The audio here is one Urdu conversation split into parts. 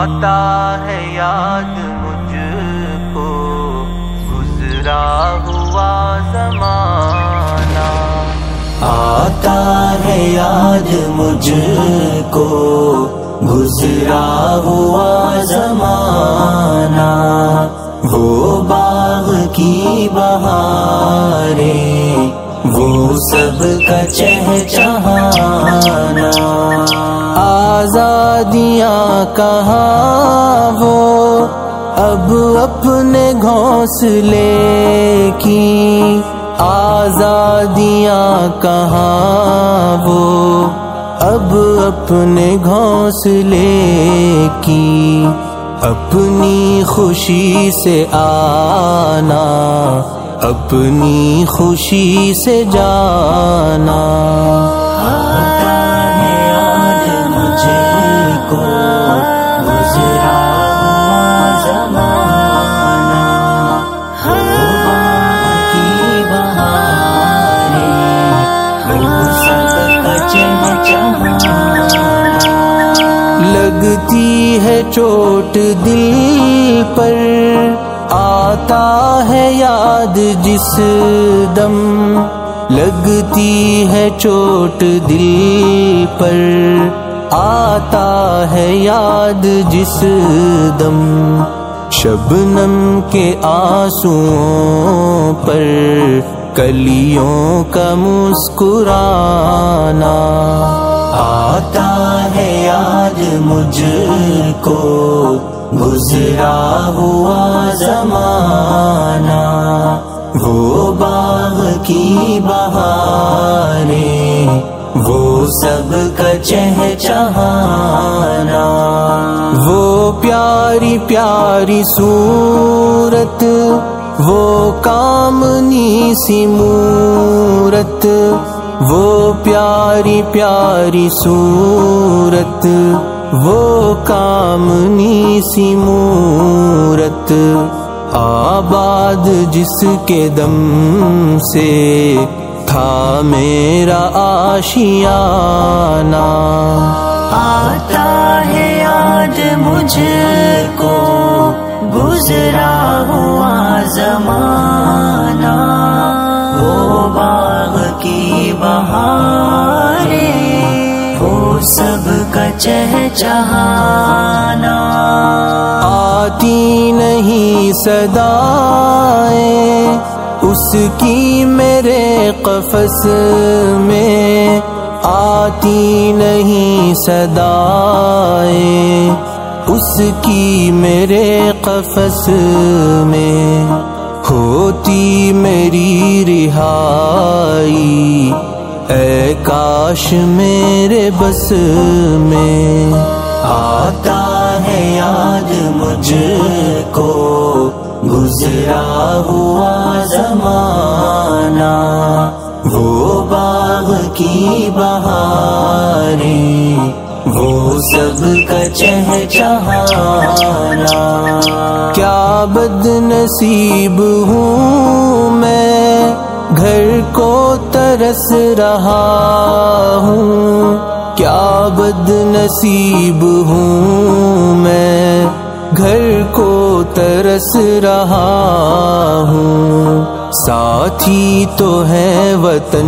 آتا ہے یاد مجھ کو گزرا ہوا زمانہ، آتا ہے یاد مجھ کو گزرا ہوا زمانہ، وہ باغ کی بہاریں، وہ سب کا چہچہانا، آزادیاں کہاں وہ اب اپنے گھونسلے کی، آزادیاں کہاں وہ اب اپنے گھونسلے کی، اپنی خوشی سے آنا اپنی خوشی سے جانا، آتا ہے یاد مجھ کو گزرا ہوا زمانہ، وہ باغ کی بہاریں، وہ سب کا چہچہانا، لگتی ہے چوٹ دل پر آتا ہے یاد جس دم، لگتی ہے چوٹ دل پر آتا ہے یاد جس دم، شبنم کے آنسوؤں پر کلیوں کا مسکرانا، آتا ہے یاد مجھ کو گزرا ہوا زمانہ، وہ باغ کی بہاریں، وہ سب کا چہچہانا، وہ پیاری پیاری صورت، وہ کامنی سی مورت، وہ پیاری پیاری صورت، وہ کامنی سی مورت، آباد جس کے دم سے تھا میرا آشیانہ، آتا ہے یاد مجھ کو گزرا ہوا زمانہ، وہ باغ کی بہاریں، وہ سب کا چہچہانا، آتی نہیں صدائیں اس کی میرے قفس میں، آتی نہیں صدائیں اس کی میرے قفس میں، ہوتی میری رہائی اے کاش میرے بس میں، آتا ہے یاد مجھ کو گزرا ہوا زمانہ، وہ باغ کی بہاریں، وہ سب کا چہچہانا، کیا بد نصیب ہوں میں گھر کو ترس رہا ہوں، کیا بد نصیب ہوں میں گھر کو ترس رہا ہوں، ساتھی تو ہے وطن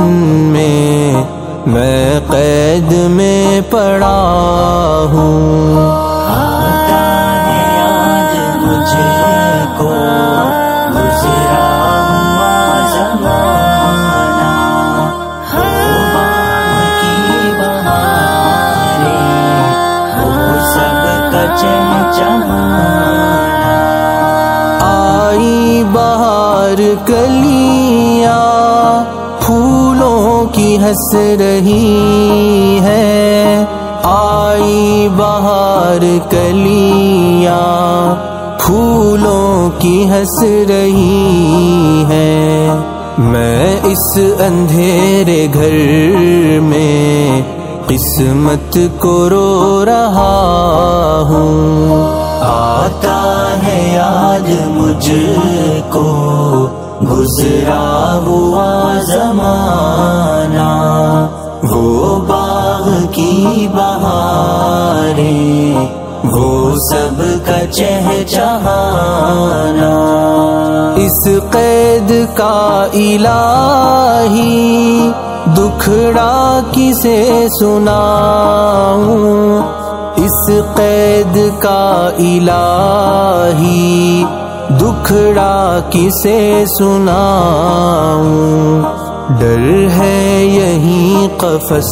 میں قید میں پڑا ہوں، آتا ہے یاد مجھ کو گزرا ہوا زمانہ، وہ باغ کی بہاریں، وہ سب کا چہچہانا، آئی بہار کلیاں پھولوں کی ہنس رہی ہے، آئی بہار کلیاں پھولوں کی ہنس رہی ہے، میں اس اندھیرے گھر میں قسمت کو رو رہا ہوں، آتا ہے یاد مجھ کو گزرا ہوا زمانہ، وہ باغ کی بہاریں، وہ سب کا چہچہانا. اس قید کا الہی دکھڑا کسے سناؤں، اس قید کا الہی دکھڑا کسے سناؤں. ڈر ہے یہیں قفس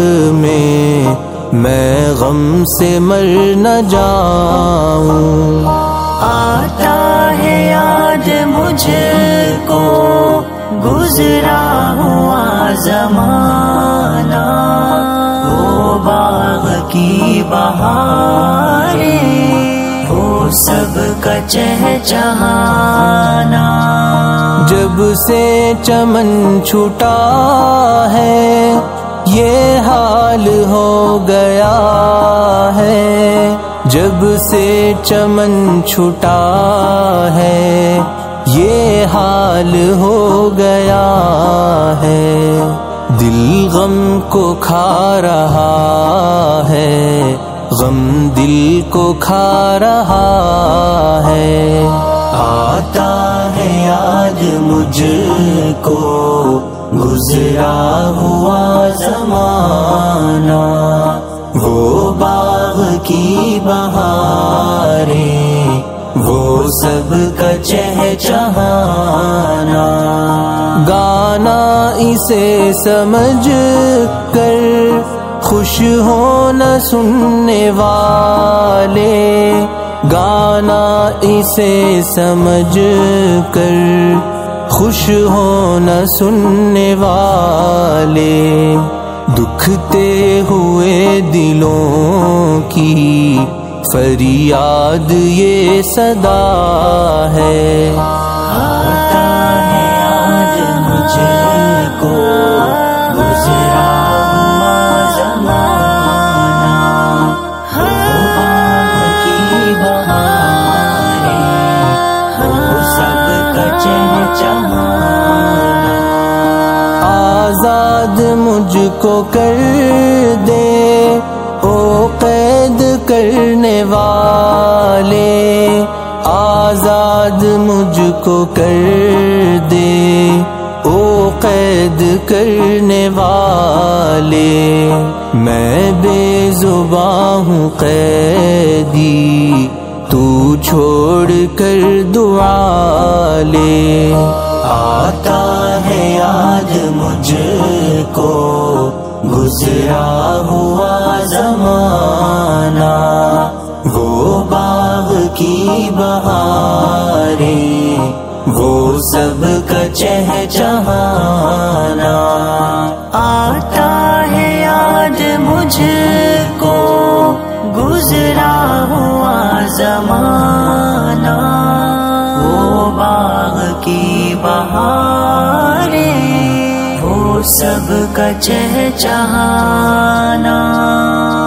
میں غم سے مر نہ جاؤں. آتا ہے یاد مجھ کو گزرا ہوا زمانہ، وہ باغ کی بہاریں، وہ سب کا چہچہانا. جب سے چمن چھٹا ہے یہ حال ہو گیا ہے، جب سے چمن چھٹا ہے یہ حال ہو گیا ہے. دل غم کو کھا رہا ہے، غم دل کو کھا رہا ہے. آتا ہے یاد مجھ کو گزرا ہوا زمانہ، وہ باغ کی بہاریں، وہ سب کا چہچہانا. گانا اسے سمجھ کر خوش ہونا سننے والے، گانا اسے سمجھ کر خوش ہونا سننے والے. دکھتے ہوئے دلوں کی فریاد یہ صدا ہے. آتا ہے یاد مجھ کو گزرا ہوا زمانہ، وہ باغ کی بہاریں، وہ سب کا چہچہانا. آزاد مجھ کو کر دے او قید کرنے والے، آزاد مجھ کو کر دے او قید کرنے والے. میں بے زباں ہوں قیدی، تو چھوڑ کر دعا لے. آتا ہے یاد مجھ کو گزرا ہوا زمانہ، وہ باغ کی بہاریں، وہ سب کا چہچہانا. آتا ہے یاد مجھ کو گزرا ہوا زمانہ، وہ باغ کی بہاریں، وہ سب کا چہچہانا.